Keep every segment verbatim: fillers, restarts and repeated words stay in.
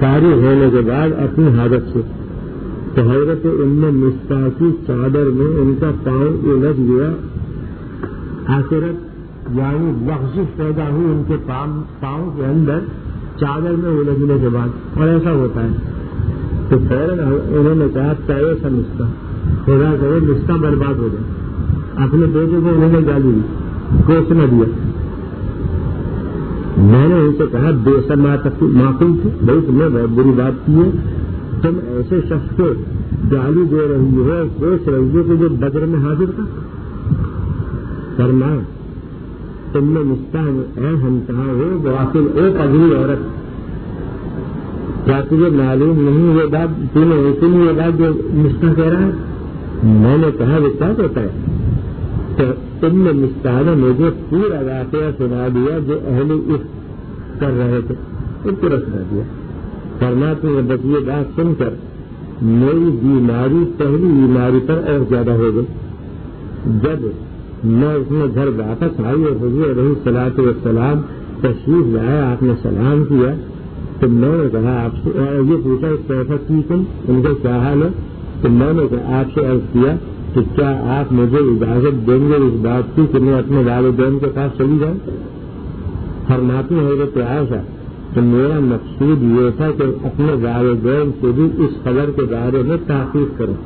فارغ ہونے کے بعد اپنی حاجت سے تو حضرت ام مصطح کی چادر میں ان کا پاؤں الجھ گیا. آخرت یعنی لغزش پیدا ہوئی ان کے پاؤں کے اندر چادر میں الجھنے کے بعد. اور ایسا ہوتا ہے تو فوراً انہوں نے کہا تیے سا مصطح, خدا کرے مصطح برباد ہو جائے. اپنے بیٹے کو انہوں نے گالی دی, کوس نہ دیا. میں نے ان سے کہا بے سما معقول تھی, بھائی تم نے بہت بری بات کی ہے, تم ایسے شخص کو گالی دے رہی ہو, کوس رہی ہو کہ جو بدر میں حاضر تھا. فرمایا تم نے مصطح اے ہم کہاں ہو غافل ایک اگلی عورت, کیا تجھے معلوم نہیں یہ بات, تم نے اسی لیے یہ بات جو مصطح کہہ رہا ہے. میں نے کہا وہ کیا کہتا ہے؟ تو تم نے مصطح نے مجھے پورا واقعہ سنا دیا جو اہل عشق کر رہے تھے, ان کو سنا دیا. فرماتے ہیں بس یہ بات سن کر میری بیماری پہلی بیماری پر اور زیادہ ہو گئی. جب میں اس میں گھر واپس آئی اور حضور علیہ الصلوۃ والسلام تشریف لایا, آپ نے سلام کیا تو میں نے کہا آپ سے, یہ پوچھا کیسا کی تم, ان کا کیا حال ہے؟ تو میں نے کہا آپ سے عرض کیا کہ کیا آپ مجھے اجازت دیں گے اس بات کی کہ میں اپنے والدین کے پاس چلی جاؤں؟ فرماتی ہیں حضرت عائشہ تو میرا مقصود یہ تھا کہ اپنے والدین سے بھی اس خبر کے بارے میں تحقیق کروں.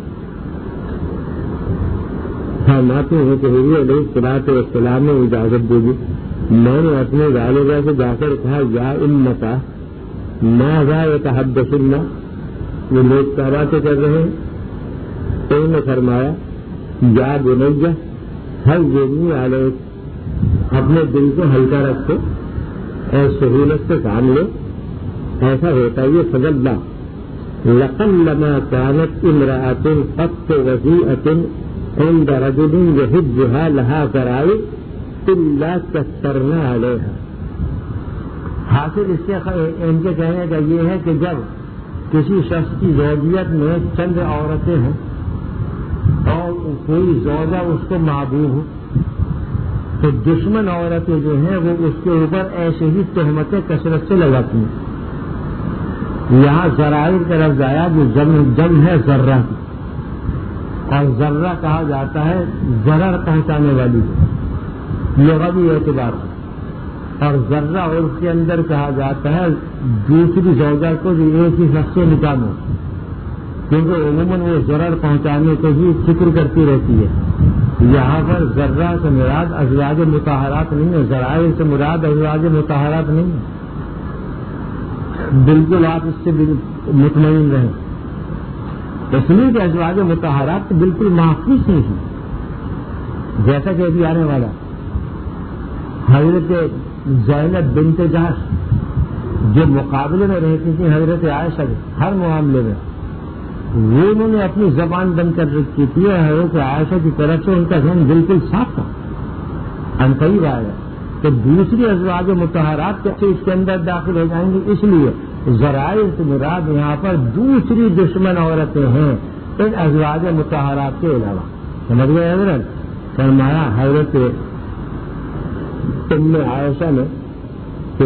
فرماتی ہیں کہ حضور علیہ الصلوۃ والسلام نے اجازت دے دی. میں نے اپنے والدہ سے جا کر کہا یا امتا ماذا یتحدثن, یہ لوگ کیا باتیں کر رہے ہیں؟ تو انہوں نے فرمایا یا بنیہ حزنی علیک, اپنے دل کو ہلکا رکھو اور سہولت سے کام لو. ایسا ہوتا ہے فضل اللہ لقلما كانت امرأة قط وضيئة عند رجل يحبها لها ذرائع إلا كثرنا عليها. حاصل اس سے ان کے کہنے کا یہ ہے کہ جب کسی شخص کی زوجیت میں چند عورتیں ہیں اور کوئی زوجہ اس کو محبوب ہو تو دشمن عورتیں جو ہیں وہ اس کے اوپر ایسے ہی تہمتیں کثرت سے لگاتی ہیں. یہاں ذرائع کا لفظ آیا جو جم ہے ذرہ کی, اور ذرہ کہا جاتا ہے ضرر پہنچانے والی لغوی اعتبار سے, اور ذرہ اور اس کے اندر کہا جاتا ہے دوسری زوجہ کو جو ایک ہی شخص سے نکاح ہو, کیونکہ عموماً وہ ضرر پہنچانے کو ہی فکر کرتی رہتی ہے. یہاں پر ذرہ سے مراد ازواج مطہرات نہیں ہے, ذرائع سے مراد ازواج مطہرات نہیں ہے. بالکل آپ اس سے مطمئن رہیں, اس لیے کہ ازواج مطہرات تو بالکل محفوظ نہیں ہے. جیسا کہ ابھی آنے والا حضرت زینب بنت جہش جو مقابلے میں رہتی تھی حضرت عائشہ ہر معاملے میں, وہ انہوں نے اپنی زبان بند کر رکھی تھی. حضرت عائشہ کی طرف سے ان کا ذہن بالکل صاف تھا. ہم قریب آئے کہ دوسری ازواج مطہرات کیسے اس کے اندر داخل ہو جائیں گے, اس لیے ذرائع سے مراد یہاں پر دوسری دشمن عورتیں ہیں ان ازواج مطہرات کے علاوہ. سمجھ گئے حضرت؟ فرمایا حضرت ام عائشہ نے کہ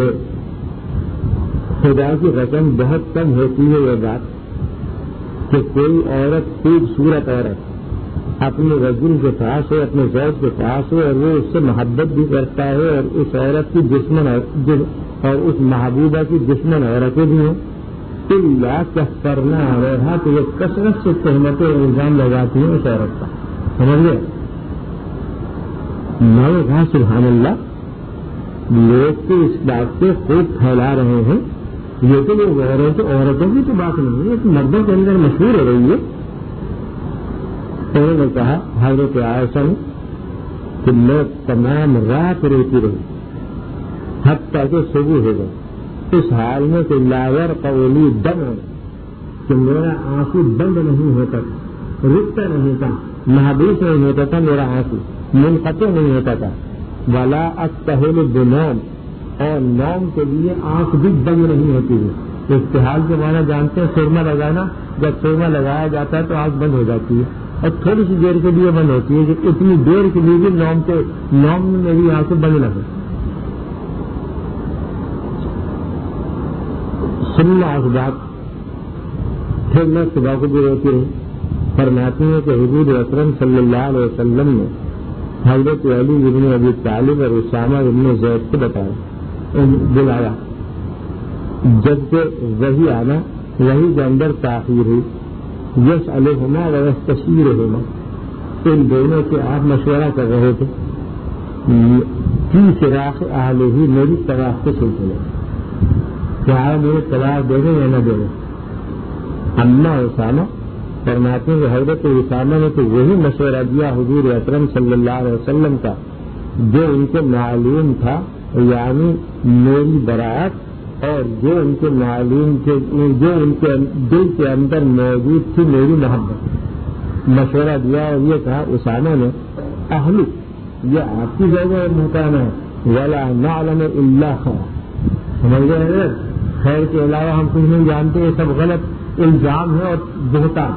خدا کی قسم بہت کم ہوتی ہے یہ بات کہ کوئی عورت خوبصورت عورت اپنے رجل کے پاس ہو, اپنے زوج کے پاس ہو, اور وہ اس سے محبت بھی کرتا ہے, اور اس عورت کی دشمن اور اس محبوبہ کی دشمن عورتیں بھی ہیں, اللہ کثرنا علیہا, تو یہ کثرت سے تہمتیں اور الزام لگاتی ہیں اس عورت کا. سمجھ گئے؟ میں نے کہا سبحان اللہ, لوگ تو اس بات سے خوب پھیلا رہے ہیں, یہ تو لوگ عورتوں عورتوں کی تو بات نہیں ہے, یہ تو مردوں کے اندر مشہور ہو رہی ہے. انہوں نے کہا حضرت عائشہ نے کہ میں تمام رات روتی رہی حتیٰ کہ صبح ہو گئے, اس حال میں کہ لاور قولی دم ہے کہ میرا آنسو بند نہیں ہوتا تھا, رکتا نہیں تھا, محبوس نہیں ہوتا تھا, میرا آنسو منقطع نہیں ہوتا تھا. ولا استحل بنوم, اور نوم کے لیے آنکھ بھی بند نہیں ہوتی ہے. استحال کے معنی جانتے ہیں, سرما لگانا, جب سرما لگایا جاتا ہے تو آنکھ بند ہو جاتی ہے, اور تھوڑی سی دیر کے لیے بند ہوتی ہے کہ اتنی دیر کے لیے بھی نوم کے نوم میں میری آنکھیں بند نہ ہو. سننا اخبار پھر میں صبح کو بھی روتی رہی. فرماتی ہیں کہ حضور اکرم صلی اللہ علیہ وسلم نے حضرت علی بن ابی طالب اور اسامہ بن زید کو بتایا بلایا, جبکہ وہی آنا وہی کے اندر تاخیر ہوئی. یس علیہما و یستشیرہما, ان دونوں سے آپ مشورہ کر رہے تھے فی فراق اہلہ, میری طلاق کے سلسلے کیا میرے طلاق دے دیں یا نہ دے دیں. اما اسامہ فرماتے ہیں کہ حضرت اسامہ نے تو وہی مشورہ دیا حضور اکرم صلی اللہ علیہ وسلم کا جو ان کو معلوم تھا, یعنی میری برات اور جو ان کے معلوم کے جو ان کے دل کے اندر موجود تھی میری محبت. مشورہ دیا اور یہ کہا اسامہ نے اہل یہ آپ کی جگہ محکمہ ہے, ولا نعلم الا خیر, سمجھ گئے خیر کے علاوہ ہم کچھ نہیں جانتے, یہ سب غلط الزام ہے اور بہتان.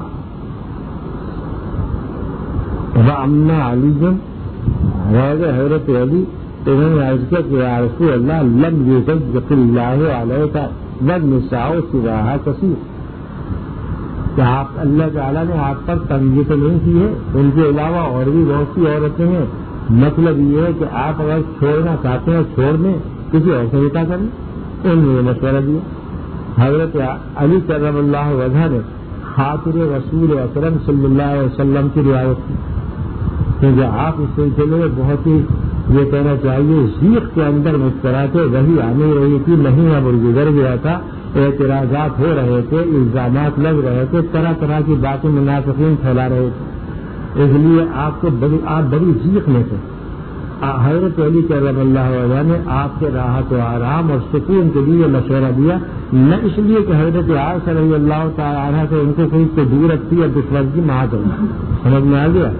وَأَمَّا عَلِيٌّ, حضرت علی انہوں نے عرض کیا کہ یا رسول اللہ لم یزد اللہ علیہ والنساء سواہا کثیر, کہ آپ اللہ تعالیٰ نے آپ پر تنگی تو نہیں کی ہے, ان کے علاوہ اور بھی بہت سی عورتیں ہیں. مطلب یہ ہے کہ آپ اگر چھوڑنا چاہتے ہیں چھوڑ دیں, کسی اور سے نکاح کریں. انہوں نے یہ مشورہ دیا. حضرت علی کرم اللہ وجہ نے خاطر رسول اکرم صلی اللہ علیہ وسلم کی رعایت کی, کیونکہ آپ اس سلسلے میں بہت ہی یہ کہنا چاہیے ذیق کے اندر مبتلا تھے. وہی آنے رہی تھی, مہینہ بھر گزر گیا تھا, اعتراضات ہو رہے تھے, الزامات لگ رہے تھے, طرح طرح کی باتیں منافقین پھیلا رہے تھے. اس لیے آپ کو بڑی آپ بڑی ذیق میں تھے. حضرت علی کرم اللہ وجہ نے آپ کے راحت و آرام اور سکون کے لیے مشورہ دیا, نہ اس لیے کہ حضرت عائشہ رضی اللہ تعالیٰ عنہا سے ان کو کوئی تو دور رکھتی ہے دشمن کی ماں کرنا, سمجھ میں آ گیا.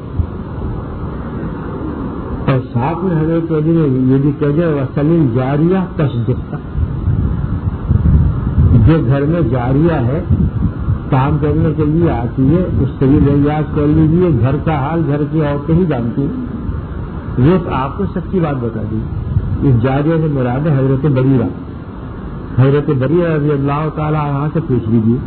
اور ساتھ میں حضرت علی نے یہ بھی کہہ دیا وسلیم جاریہ تصدق, جو گھر میں جاریہ ہے کام کرنے کے لیے آتی ہے اس سے بھی لحاظ کر لیجیے, گھر کا حال گھر کی عورتیں ہی جانتی ہیں. یہ آپ کو سچی بات بتا دی. اس جاریہ سے مراد ہے حضرت بریرہ, حضرت بریرہ رضی اللہ تعالیٰ عنہ سے پوچھ لیجیے.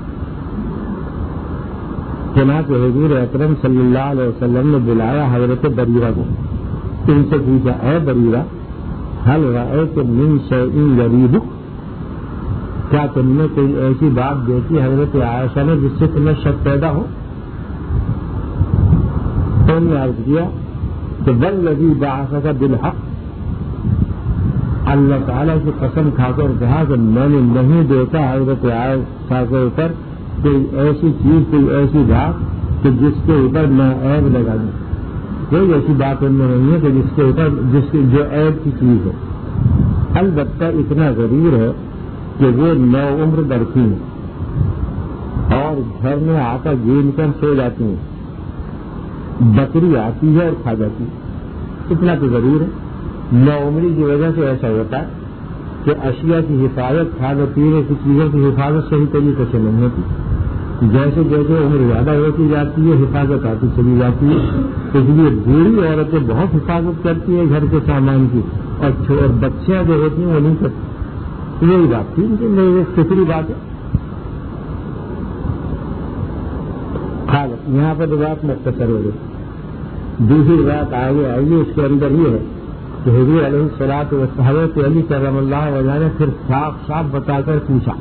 چنانچہ حضور اکرم صلی اللہ علیہ وسلم نے بلایا حضرت بریرہ کو, ان سے پوچھا اے بریرہ حل رأیت من شیء یریبک, کیا تم نے کوئی ایسی بات دیکھی حضرت عائشہ نے جس سے تمہیں شک پیدا ہو. انہوں نے عرض کیا کہ والذی بعثک بالحق, اللہ تعالیٰ کی قسم کھا کر کہا کہ میں نے نہیں دیکھا حضرت عائشہ کے اوپر کوئی ایسی چیز کوئی ایسی بات کہ جس کے اوپر میں عیب لگا دوں. کوئی ایسی بات ان میں نہیں ہے کہ جس کے اوپر جس کی جو عیب کی چیز ہے. البتہ اتنا ضرور ہے کہ وہ نو عمر لڑکی ہیں اور گھر میں آ کر گین کر سو جاتی ہیں, بکری آتی ہے اور کھا جاتی ہے. اتنا تو ضرور ہے. نو عمری کی وجہ سے ایسا ہوتا ہے کہ اشیاء کی حفاظت کھانے پینے کی چیزوں کی حفاظت صحیح طریقے سے نہیں ہوتی. جیسے جیسے عمر زیادہ ہوتی جاتی ہے حفاظت آتی چلی جاتی ہے. اس لیے بوڑھی عورتیں بہت حفاظت کرتی ہیں گھر کے سامان کی, اور بچیاں جو ہوتی ہیں وہ نہیں کرتی. یہی بات تھی میری فکری بات ہے. حالت یہاں پر بات مختصر ہو گئی. دوسری بات آگے آئیے, اس کے اندر یہ ہے کہ حضور علیہ الصلوۃ والسلام حضرت علی کرم اللہ وجہ نے پھر صاف صاف بتا کر پوچھا.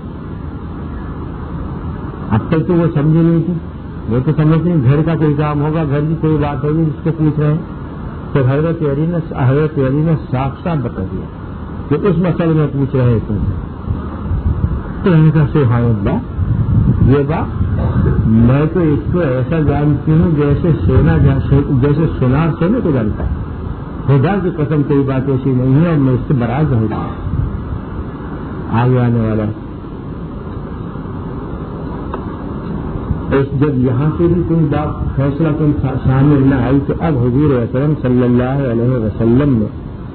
اب تک تو وہ سمجھی نہیں تھی, وہ تو سمجھتے ہیں گھر کا کوئی کام ہوگا, گھر کی کوئی بات ہوگی جس کو پوچھ رہے ہیں. تو حضرت علی نے حضرت علی نے صاف صاف بتا دیا کہ اس مسئلے میں پوچھ رہے تھے. تو ان کا سبحان اللہ, یہ بات میں تو اس کو ایسا جانتی ہوں جیسے سونا جیسے سونار سونے کو جانتا ہے. خدا کی قسم کوئی بات ایسی نہیں ہے اور میں اس سے براز ہوں. آگے آنے والا جب یہاں سے بھی کوئی بات فیصلہ کوئی سامنے نہ آئی تو اب حضور اکرم صلی اللہ علیہ وسلم نے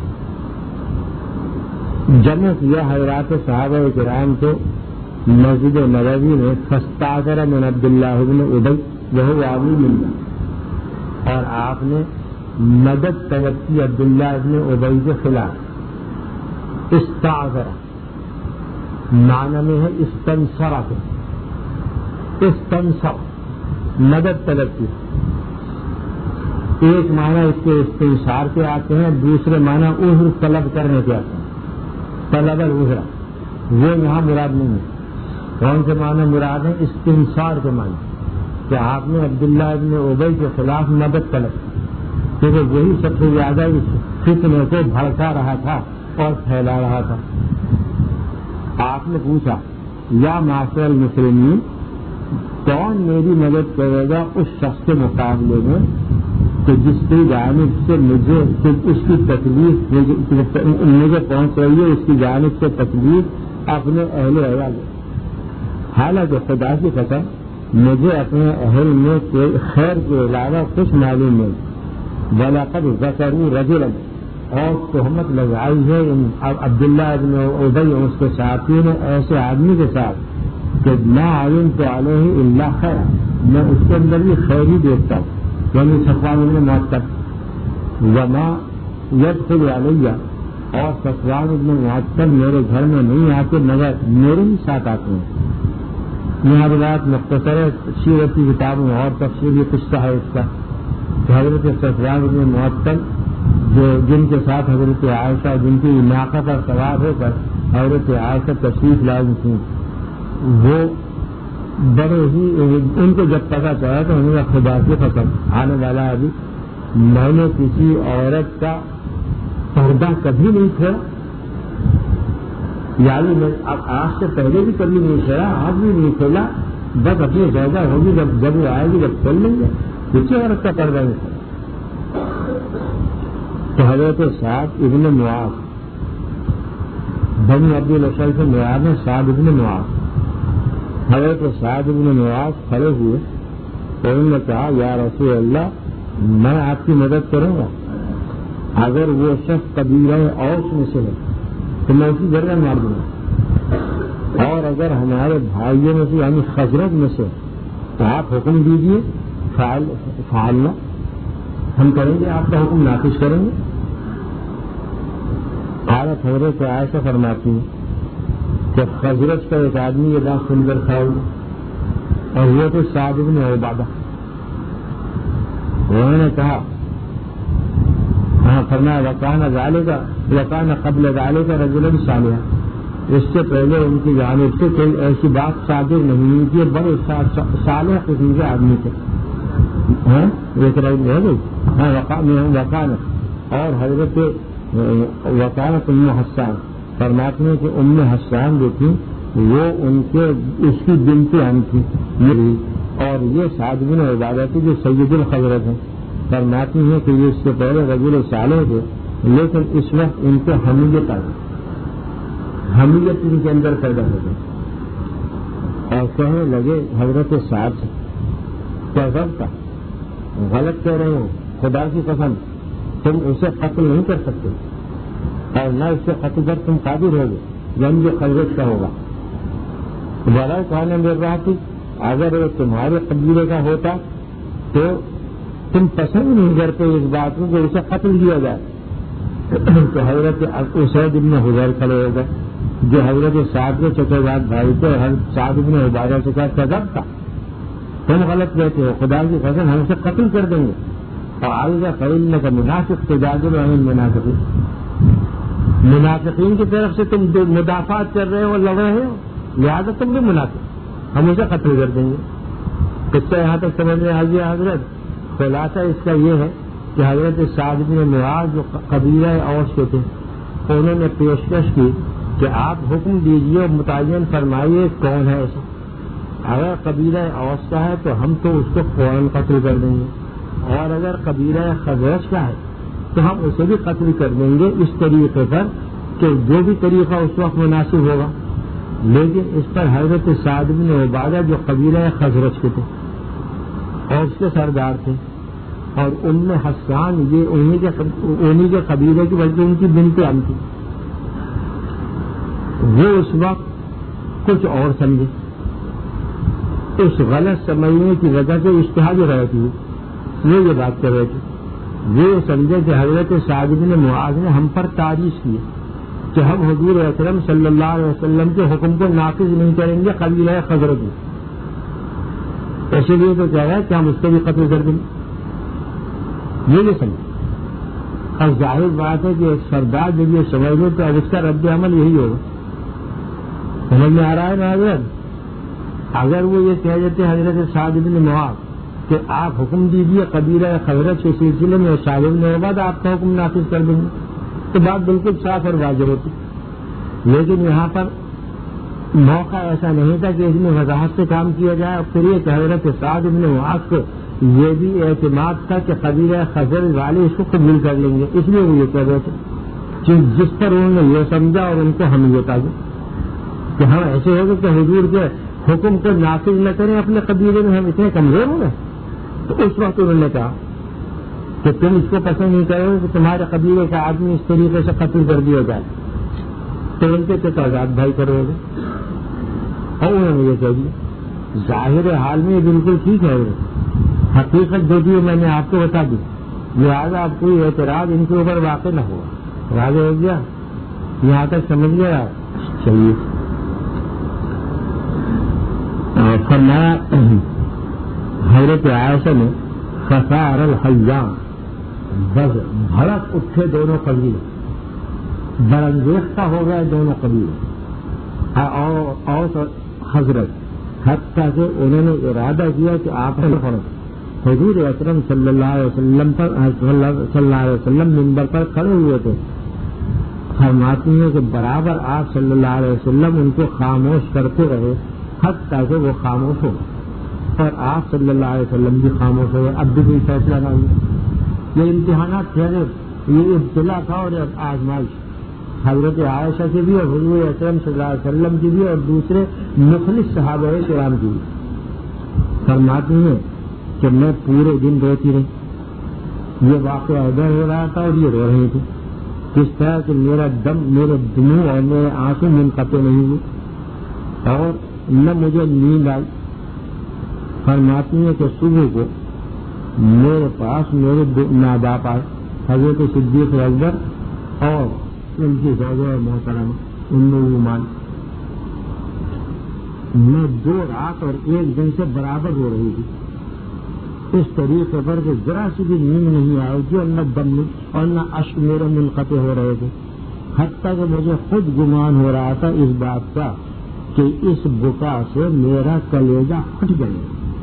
جمع کیا حضرات صحابہ کرام کو مسجد نبوی میں. فاستأذن من عبداللہ بن ابی وهو عظیم اللہ, اور آپ نے مدد طلب کی عبداللہ ابن ابی کے خلاف. استعذر معنی میں ہے استنصر کے، استنصر مدد طلب کی. ایک معنی اس کے استنصار کے آتے ہیں، دوسرے معنی عذر طلب کرنے کے آتے ہیں. طلب العذر وہ یہاں مراد نہیں ہے. کون سے معنی مراد ہیں؟ استنصار کے معنی کہ آپ نے عبداللہ ابن ابی کے خلاف مدد طلب کی، کیونکہ وہی سب سے زیادہ اس فتنے کو بھڑکا رہا تھا اور پھیلا رہا تھا. آپ نے پوچھا یا معاشر المسلمین، کون میری مدد کرے گا اس شخص کے مقابلے میں کہ جس کی جانب سے مجھے اس کی تکلیف مجھے پہنچ رہی ہے، اس کی جانب سے تکلیف اپنے اہل عیال. حالانکہ خدا کی قسم مجھے اپنے اہل میں خیر کے علاوہ کچھ معلوم نہیں. وَلَقَدْ ذَكَرُوا رَجُلًا، اور تہمت لگائی ہے عبداللہ ابن ابی اور اس کے ساتھی نے ایسے آدمی کے ساتھ کہ مَا عَلِمْتُ عَلَيْهِ إِلَّا خَيْرًا، میں اس کے اندر بھی خیر ہی دیکھتا ہوں. یعنی صفوان ابن معطل. وَمَا يَدْخُلُ عَلَيَّ، اور صفوان ابن معطل میرے گھر میں نہیں آتے مگر میرے ہی ساتھ آتے ہیں. یہاں روایت مختصر ہے، سیرت کی کتابوں میں اور تفصیلی قصہ ہے اس کا. حضرت صفوان ابن معطل جو جن کے ساتھ حضرت عائشہ جن کی ناقہ پر سوار ہو کر حضرت عائشہ تشریف لائی تھیں، وہ بڑے ہی ان کو جب پتا چلا تو انہوں نے خدا کی قسم آنے والا ابھی میں نے کسی عورت کا پردہ کبھی نہیں کھولا، یعنی میں اب آج سے پہلے بھی کبھی نہیں کھولا، آج بھی نہیں کھولا، بس اپنی زیادہ ہوگی جب جب وہ آئے گی جب کھول لیں گے، کسی عورت کا پردہ نہیں کھولا. تو حضرت سعد ابن معاذ بنی عبد الاشر سے معاذ ہے، سعد ابن معاذ. حضرت سعد ابن معاذ کھڑے ہوئے تو انہوں نے کہا یا رسول اللہ میں آپ کی مدد کروں گا، اگر وہ شخص قبیلہ اوس میں سے ہے تو میں اسی گردن مار دوں گا، اور اگر ہمارے بھائیوں میں سے یعنی خزرج میں سے تو آپ حکم دیجیے فعلنا، ہم کریں گے، آپ کا حکم نافذ کریں گے. حالت حضرت عائشہ فرماتی ہیں کہ خزرج کا ایک آدمی یہ بات سن کر کھا ہوئی اور وہ تو سعد بن عبادہ. انہوں نے کہا ہاں فرمایا وکان ذالکا وکان قبل ذالکا رجلا صالحا، اس سے پہلے ان کی جانب سے کوئی ایسی بات صادر نہیں ہوئی تھی، بڑے صالح قسم کے آدمی تھے. ہاں ایک رائے ہے گئی ہاں وکان اور حضرت وکانت ام حسان فرماتے ہیں کہ ام حسان جو تھی وہ ان کے اس کی بنت ہم تھی اور یہ سعد بن عبادہ تھی جو سید الخزرج ہیں. فرماتی ہیں کہ یہ اس سے پہلے رجل صالح تھے لیکن اس وقت ان کو حمیت آئی، حمیت ان کے اندر پیدا ہو گئی اور کہنے لگے حضرت سعد سے کیا تھا غلط کہہ رہے ہو، خدا کی قسم تم اسے قتل نہیں کر سکتے اور نہ اس سے قتل کر تم قادر ہوگے، یعنی یہ خزرج کا ہوگا. بڑا کہنے میرے رہا تھی اگر وہ تمہارے قبیلے کا ہوتا تو تم پسند نہیں کرتے اس بات کو کہ اسے قتل کیا جائے. تو حضرت اسید ابن حضیر کھڑے ہو گئے جو حضرت سعد کے چچا جات بھائی تھے، حضرت سعد ابن عبادہ سے کہا کذب تھا، تم غلط کہتے ہو، خدا کی قسم ہم اسے قتل کر دیں گے. اور آئیگا فعلنے کا مناسب تجادل عن المنافقین، منافقین کی طرف سے تم مدافعات کر رہے ہو، لڑ رہے ہو، لہٰذا تم بھی منافق، ہم اسے قتل کر دیں گے. قصہ یہاں تک سمجھ میں آ گیا حضرت. خلاصہ اس کا یہ ہے کہ حضرت سعد بن معاذ جو قبیلہ اوس کے تھے انہوں نے پیشکش کی کہ آپ حکم دیجیے اور متعین فرمائیے کون ہے ایسا، اگر قبیلہ اوس کا ہے تو ہم تو اس کو فوراً قتل کر دیں گے، اور اگر قبیلہ خزرج کا ہے تو ہم اسے بھی قتل کر دیں گے اس طریقے پر کہ جو بھی طریقہ اس وقت مناسب ہوگا. لیکن اس پر حضرت سعد بن عبادہ جو قبیلہ خزرج کے تھے اور اس کے سردار تھے اور ام حسان یہ انہی کے انہی کے قبیلے کی بلکہ ان کی بنت ہم تھی، وہ اس وقت کچھ اور سمجھے، اس غلط سمجھنے کی وجہ سے اجتہاد ہو رہی تھی وہ یہ بات کر رہے تھے. وہ سمجھے کہ حضرت سعد بن معاذ نے ہم پر تعریف کی کہ ہم حضور اکرم صلی اللہ علیہ وسلم کے حکم کو نافذ نہیں کریں گے قبیلہ خزرج میں. اسی لیے تو کہہ رہا ہے کہ ہم اس کو بھی قتل کر دیں گے. یہ نہیں سمجھ. اور ظاہر بات ہے کہ ایک سردار جب یہ سمجھ لے تو اب اس کا رد عمل یہی ہوگا. سمجھ میں آ رہا ہے نا حضرت؟ اگر وہ یہ کہہ دیتے حضرت سعد بن معاذ کہ آپ حکم دیجیے قبیلہ خزرج کے سلسلے میں سعد بن عبادہ آپ کا حکم نافذ کر دیں گے تو بات بالکل صاف اور واضح ہوتی. لیکن یہاں پر موقع ایسا نہیں تھا کہ اس میں وضاحت سے کام کیا جائے. اور پھر یہ کہ حضرت سعد بن معاذ کو یہ بھی اعتماد تھا کہ قبیلہ خزرج والے اس کو قبول کر لیں گے, اس لیے وہ یہ کہہ رہے تھے کہ جس پر انہوں نے یہ سمجھا اور ان کو ہم یہ بتا دیں کہ ہم ایسے ہو گئے کہ حضور کے حکم کو نافذ نہ کریں اپنے قبیلے میں, ہم اتنے کمزور ہو گئے. تو اس وقت انہوں نے کہا کہ تم اس کو پسند نہیں کرو کہ تمہارے قبیلے کا آدمی اس طریقے سے قتل کر دیا جائے تو ان کے تو آزاد بھائی کرو گے. اور انہوں نے یہ کہہ دیا. ظاہر حال میں یہ بالکل ٹھیک ہے, حقیقت جو دی میں نے آپ کو بتا دی, لہٰذا آپ کوئی اعتراض ان کے اوپر واقع نہ ہوا. واضح ہو گیا, یہاں تک سمجھ گیا. چلیے فرمایا حضرت عائشہ نے فصار الحیان بس بھڑک اٹھے دونوں قبیلے, برانگیختہ ہو گئے دونوں قبیلے اوس اور خزرج, حتیٰ کہ انہوں نے ارادہ کیا کہ آپ حضور اکرم صلی اللہ علیہ وسلم پر صلی اللہ علیہ وسلم منبر پر کھڑے ہوئے تھے. فرماتی ہیں کہ برابر آپ صلی اللہ علیہ وسلم ان کو خاموش کرتے رہے حتیٰ کہ وہ خاموش ہو گئے اور آپ صلی اللہ علیہ وسلم بھی خاموش ہو گئے. اب بھی کوئی فیصلہ نہ ہوا. یہ امتحانات تھے, یہ ابتلا تھا اور آزمائش حضرت عائشہ کی بھی اور حضور اکرم صلی اللہ علیہ وسلم کی بھی اور دوسرے مخلص صحابہ کرام کی بھی. فرماتی ہیں کہ میں پورے دن روتی رہی. یہ واقعہ ادھر ہو رہا تھا اور یہ رو رہے تھے. کس طرح کہ میرا دم میرے دموں اور میرے آنسو منقطع نہیں ہوئے اور نہ مجھے نیند آئی. فرماتی ہیں کہ صبح کو میرے پاس میرے ماں باپ آئے, حضرت صدیق اکبر اور ان کی زوجہ محترمہ ام ایمان. میں دو رات اور ایک دن سے برابر ہو رہی تھی اس طریقے پر کہ ذرا سی بھی نیند نہیں آئی تھی اور نہ دم اور نہ اشک میرے منقطع ہو رہے تھے. حتیٰ کہ مجھے خود گمان ہو رہا تھا اس بات کا کہ اس بکا سے میرا کلیجہ پھٹ جائے.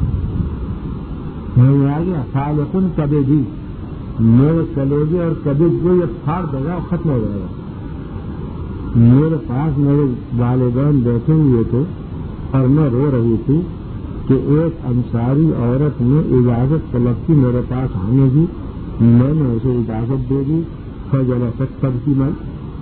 میں آ گیا فالقن کبھی بھی میرے کلیجے اور کبھی کو یہ پھاڑ دے گا اور ختم ہو جائے گا. میرے پاس میرے والدین بیٹھے ہوئے تھے اور میں رو رہی تھی کہ ایک انصاری عورت نے اجازت طلب کی میرے پاس آنے کی. میں نے اسے اجازت دے دی. فجلست تبکی میں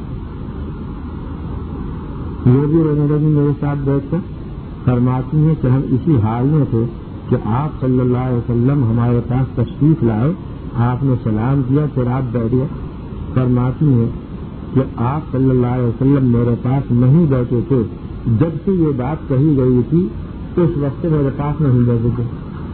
وہ بھی رونے لگی میرے ساتھ بیٹھ کر. فرماتی ہیں کہ ہم اسی حال میں تھے کہ آپ صلی اللہ علیہ وسلم ہمارے پاس تشریف لائے. آپ نے سلام کیا پھر آپ بیٹھ گئے. فرماتی ہیں کہ آپ صلی اللہ علیہ وسلم میرے پاس نہیں بیٹھے تھے جب سے یہ بات کہی گئی تھی اس وقت میرے پاس نہیں بیٹھے تھے.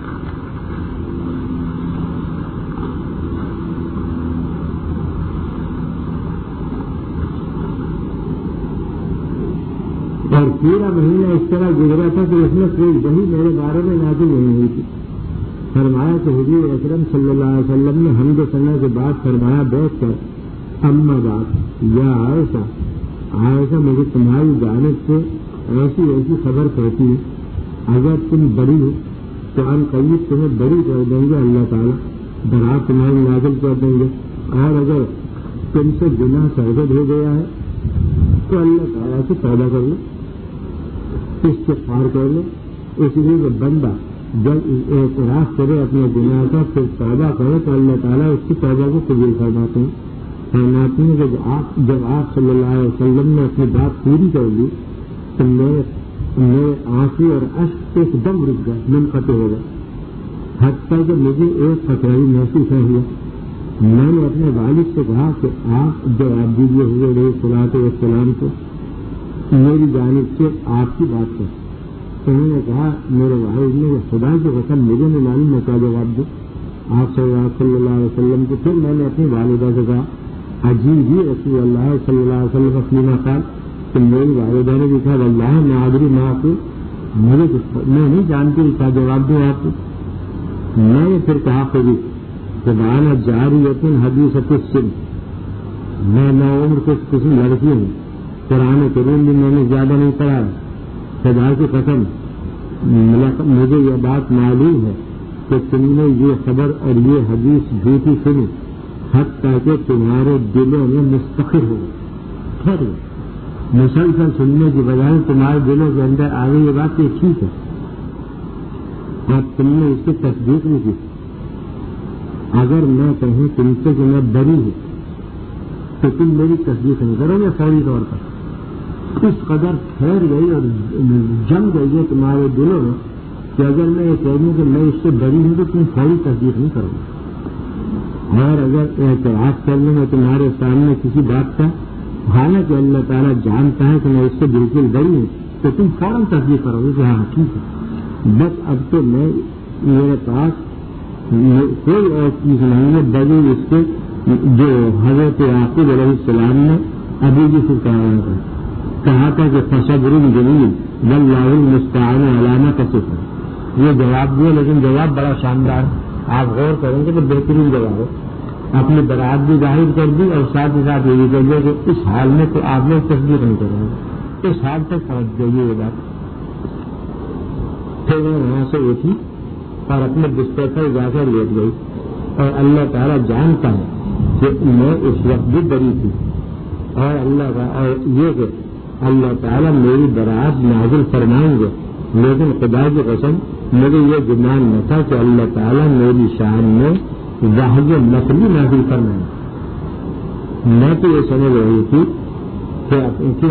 اور پورا مہینہ اس طرح گزرا تھا کہ اس میں کوئی وحی میرے بارے میں نازل نہیں ہوئی تھی. فرمایا کہ حضور اکرم صلی اللہ علیہ وسلم نے حمد ثنا کے بعد فرمایا بیٹھ کر اما بات یا عائشہ عائشہ مجھے تمہاری جانب سے ایسی ایسی خبر کہتی ہے اگر تم بڑی ہو تو ان قریب تمہیں بڑی کر دیں گے اللہ تعالیٰ, برات تمہاری نازل کر دیں گے. اور اگر تم سے گناہ سرزد ہو گیا ہے تو اللہ تعالیٰ سے توبہ کر لو, استغفار کر لو. اس لیے کہ بندہ جب اعتراف کرے اپنے گناہ کا پھر توبہ کرے تو اللہ تعالیٰ اس کی توبہ کو قبول فرماتے ہیں. فرماتے ہیں کہ آپ جب آپ صلی اللہ علیہ وسلم نے اپنی بات پوری کر لی تو میرے میرے آنکھیں اور اشک ایک دم رک گئے, منقطع ہو گئے. حتیٰ کہ مجھے ایک فکرائی محسوس نہ ہوا. میں نے اپنے والد سے کہا کہ آپ جواب دیجیے حضور علیہ الصلوۃ والسلام کو میری جانب سے آپ کی بات کر. انہوں نے کہا میرے والد نے خدا کی قسم مجھے نہیں معلوم میں کیا جواب دوں آپ صلی اللہ علیہ وسلم کو. پھر میں نے اپنی والدہ سے کہا عجیب ہی رسول اللہ صلی اللہ علیہ وسلم فیما قال کہ میری والدہ نے بھی کہا واللہ میں آدری میں آپ کو مجھے میں نہیں جانتی کیا جواب دوں آپ کو. میں نے پھر کہا خودی کہ وانا جاریۃ حدیثۃ السن، میں نو عمر کو کسی لڑکی ہوں، قرآن کریم بھی میں نے زیادہ نہیں پڑھا. خدا کی قسم مجھے یہ بات معلوم ہے کہ تم نے یہ خبر اور یہ حدیث جھوٹی سنی حتیٰ کہ تمہارے دلوں میں مستقر ہو گئی. مسلسل سننے کی بجائے تمہارے دلوں کے اندر آ گئی یہ بات کہ ٹھیک ہے، اور تم نے اس کی تصدیق نہیں کی. اگر میں کہوں تم سے کہ میں بری ہوں تو تم میری تصدیق نہیں کرو گے فوری طور پر. اس قدر ٹھہر گئی اور جم گئی ہے تمہارے دلوں میں کہ اگر میں یہ کہہ دوں کہ میں اس سے بری ہوں تو تم فوری تصدیق نہیں کرو گے. اور اگر اعتراف کرنے میں تمہارے سامنے کسی بات کا حالانکہ اللہ تعالیٰ جانتا ہے کہ میں اس سے بالکل بری ہوں تو تم فوراً تصدیق کرو گے کہ ہاں ٹھیک ہے. بس اب تو میں میرے پاس کوئی اور چیز نہیں ہے بری اس کے جو حضرت یعقوب علیہ السلام نے ابھی جی سے کہا تھا کہا تھا کہ فصبر جمیل واللہ المستعان علی ما تصفون. یہ جواب دیا لیکن جواب بڑا شاندار، آپ غور کریں گے تو بہترین جواب ہے. اپنی برات بھی ظاہر کر دی اور ساتھ ہی ساتھ یہ بھی کر دیا کہ اس حال میں تو آپ لوگ تصدیق نہیں کریں گے. اس حال تک پہنچ جائیے یہ بات. پھر میں وہاں سے اٹھی اور اپنے بستر پر جا کر لیٹ گئی اور اللہ تعالیٰ جانتا ہے کہ میں اس وقت بھی بری تھی اور اللہ کا اور یہ کہ اللہ تعالیٰ میری برات نازل فرمائیں گے. لیکن خدا کی قسم مجھے یہ گمان نہ تھا کہ اللہ تعالیٰ میری شان میں وحی نقلی نازل فرمائیں. میں تو یہ سمجھ رہی تھی کہ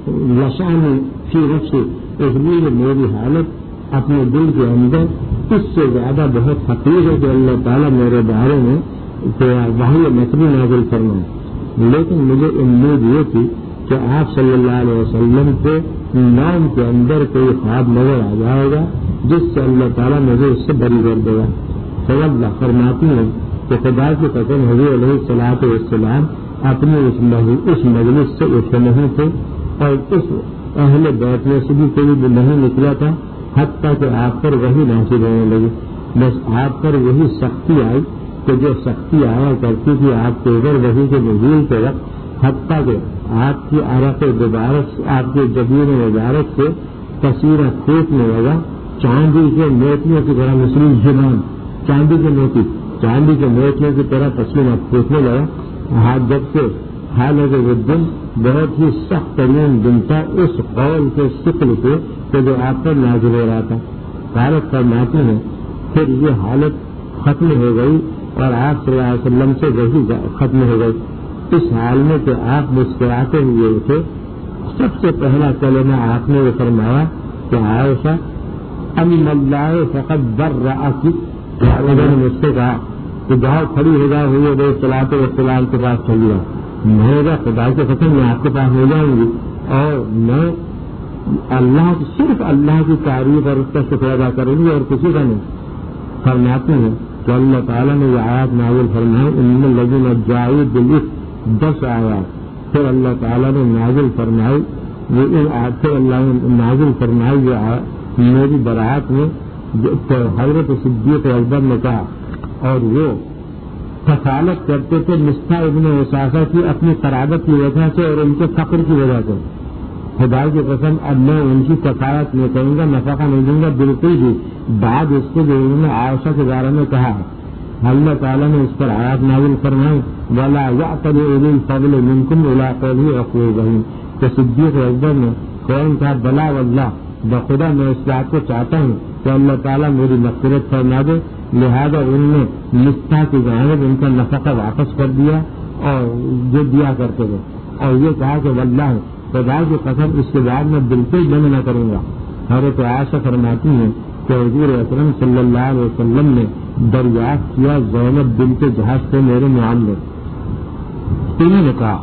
لشان فی نفسی، اس لیے میری حالت اپنے دل کے اندر اس سے زیادہ بہت حقیق ہے کہ اللہ تعالیٰ میرے بارے میں وحی نقلی نازل فرمائیں. لیکن مجھے امید یہ تھی کہ آپ صلی اللہ علیہ وسلم کو نام کے اندر کوئی خواب نظر آ جائے گا جس سے اللہ تعالیٰ مجھے اس سے بری کر دے گا. اللہ فرماتی ہیں کہ خدا کی قسم حضور علیہ الصلوۃ والسلام اپنی اس مجلس سے اٹھے نہیں تھے اور اس اہل بیٹھنے سے بھی کوئی بھی نہیں نکلا تھا حتیٰ کہ آپ پر وہی نازل ہونے لگی. بس آپ پر وہی سختی آئی کہ جو سختی آیا کرتی تھی آپ کے اوپر وہی کے نزول کے وقت، حتیٰ کہ آپ کی عرق دوبارت آپ کے جبین مبارک سے تصویریں پھوٹنے لگا چاندی کے موتیوں کی طرح مسلم جنان چاندی کے موتی چاندی کے موتیوں کی طرح تصویریں پھوٹنے لگا. جب سے حالانکہ وہ دن بہت ہی سخت ترین دن تھا اس قول کے شکل کے کہ جو آپ پر نازل ہو رہا تھا. حالت فرماتی ہیں پھر یہ حالت ختم ہو گئی اور آپ صلی اللہ علیہ وسلم سے وہی ختم ہو گئی. اس حال میں کہ آپ مسکراتے ہوئے اٹھے، سب سے پہلا کلمہ آپ نے یہ فرمایا کہ عائشہ ام اللہ فقط برأکی. نے مجھ سے کہا کہ جہاں کھڑی ہو جائے ہوئی ہے صلاۃ والسلام کے پاس چلی جاؤ. میں نے خدا کے قسم میں آپ کے پاس ہو جاؤں گی اور میں اللہ صرف اللہ کی تعریف اور اس کا شکر ادا کروں گی اور کسی کا نہیں. فرماتے ہیں کہ اللہ تعالیٰ نے یہ آیات نازل فرمائی ان الذین جاءوا بالافک، دس آیات. پھر اللہ تعالیٰ نے نازل فرمائی پھر اللہ نے نازل فرمائی یہ میری برات میں حضرت صدیق اکبر نے کہا اور وہ کفالت کرتے تھے مصطفیٰ ابن وثاقہ کی اپنی قرابت کی وجہ سے اور ان کے فقر کی وجہ سے. خدا کی قسم اب میں ان کی کفایت نہیں کروں گا، نفقہ نہیں دوں گا بالکل بھی. بعد اس کے جو انہوں نے عائشہ کے بارے میں کہا ہے اللہ تعالیٰ نے اس پر آیات نازل فرمائی وَلَا يَعْتَلِ أُولِي الْفَضْلِ مِنْكُمْ إِلَىٰ قَوْلِهِ أَخْوِيهِمْ. کہ صدیق اکبر نے قول کہا بلا واللہ بخدا میں اس بات کو چاہتا ہوں کہ اللہ تعالیٰ میری مغفرت فرما دے. لہذا انہوں نے مصطفیٰ کی جانب ان کا نفقہ واپس کر دیا اور جو دیا کرتے تھے اور یہ کہا کہ واللہ خدا کی قسم اس کے بعد میں بالکل بند نہ کروں گا. حضرت عائشہ فرماتی ہیں کہ حضور اکرم صلی اللہ علیہ وسلم نے دریافت کیا زینب بنت جہش سے میرے معاملے. انہوں نے کہا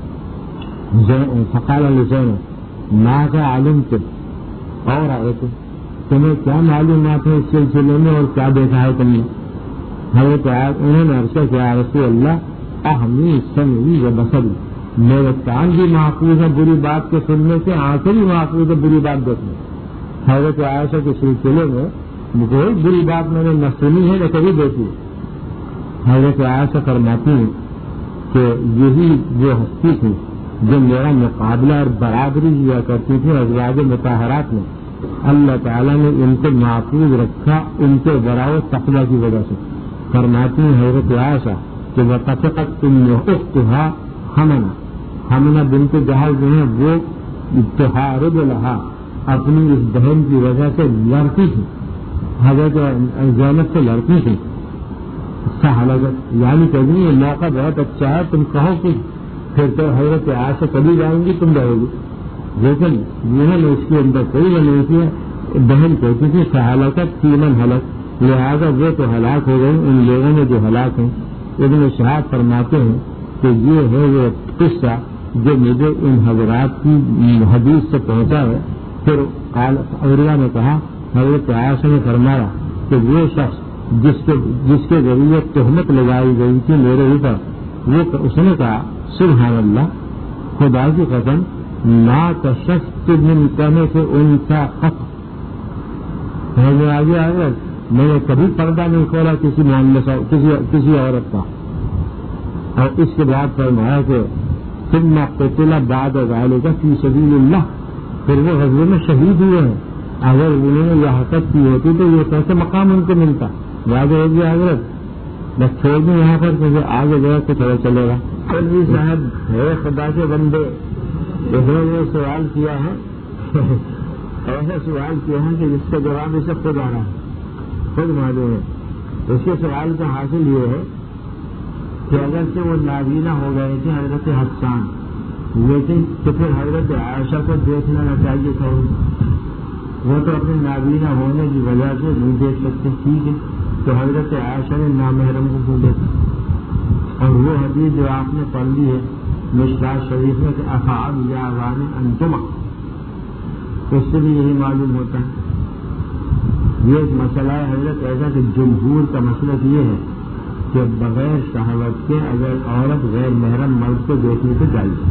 فقال لزینب ماذا علمتم اور آئے تھے تمہیں کیا معلومات ہے اس سلسلے میں اور کیا دیکھا ہے تم نے. حضرت انہوں نے عرض کیا رسول اللہ احمی سمعی و بصری، میرے کان بھی محفوظ ہے بری بات کے سننے سے، آنکھیں بھی محفوظ ہے بری بات دیکھنے سے۔ حضرت عائشہ کے سلسلے میں کوئی بری بات میں نے نہ سنی ہے نہ کبھی دیکھی۔ حضرت عائشہ فرماتی ہیں کہ یہی وہ ہستی تھی جو میرا مقابلہ اور برابری کیا کرتی تھی ازواج مطہرات میں، اللہ تعالیٰ نے ان کو محفوظ رکھا ان کے برائے تقویٰ کی وجہ سے۔ فرماتی ہیں حضرت عائشہ کہ وَقَسَقَتْ أُمُّهَا حَمْنَا، حمنہ بنت جہاز جو ہے وہ تحارب لہا، اپنی اس بہن کی وجہ سے لڑتی تھی، حضرت زینب سے لڑتی تھی۔ سہلگت یعنی کہ یہ موقع بہت اچھا ہے، تم کہو کہ پھر تو حضرت عائشہ کبھی جائیں گی تم رہو گی، لیکن یہ نے اس کے اندر کوئی وہ نہیں کیا۔ بہن کہتی تھی سہلگت تیمن ہلک، لہٰذا وہ تو ہلاک ہو گئی ان لوگوں میں جو ہلاک ہیں۔ ابن شہاب فرماتے ہیں کہ یہ ہے وہ قصہ جو مجھے ان حضرات کی حدیث سے پہنچا ہے۔ پھر عروہ نے کہا حضرت عائشہ نے فرمایا کہ وہ شخص جس کے جس کے ذریعے تہمت لگائی گئی تھی میرے اوپر، وہ اس نے کہا سبحان اللہ، خدا کی قسم لا تشخص من کہنے سے ان کا حق میں آگے آگے میں نے کبھی پردہ نہیں کھولا کسی معاملے سے کسی کسی عورت کا۔ اور اس کے بعد فرمایا کہ ثم قتل بعد ذلك فی سبیل اللہ، پھر وہ غزوے میں شہید ہوئے ہیں۔ اگر انہوں نے یہ حرکت کی ہوتی تو یہ کیسے مقام ان کو ملتا؟ واضح ہو گیا حضرت، بس چھوڑ دیں یہاں پر کہ آگے گیا تو تھوڑا چلے گا۔ قلبی صاحب ہے خدا کے بندے، انہوں نے سوال کیا ہے ایسا سوال کیا ہے کہ جس کا جواب اسے خود آ رہا ہے، خود معلوم ہے۔ اس کے سوال کا حاصل یہ ہے کہ اگر سے وہ نابینا ہو گئے تھے حضرت حسان، لیکن تو پھر حضرت عائشہ کو دیکھنا نہ چاہیے تھا، وہ تو اپنے نابینا ہونے کی وجہ سے نہیں دیکھ سکتے، ٹھیک ہے، تو حضرت عائشہ نے نامحرم کو کیوں دیکھا؟ اور وہ حدیث جو آپ نے پڑھ لی ہے مشکات شریف میں کہ افعال یا وان انتما، اس سے بھی یہی معلوم ہوتا ہے۔ یہ ایک مسئلہ ہے حضرت ایسا کہ جمہور کا مسلک یہ ہے کہ بغیر شہوت کے اگر عورت غیر محرم مرد کو دیکھنے سے جائے،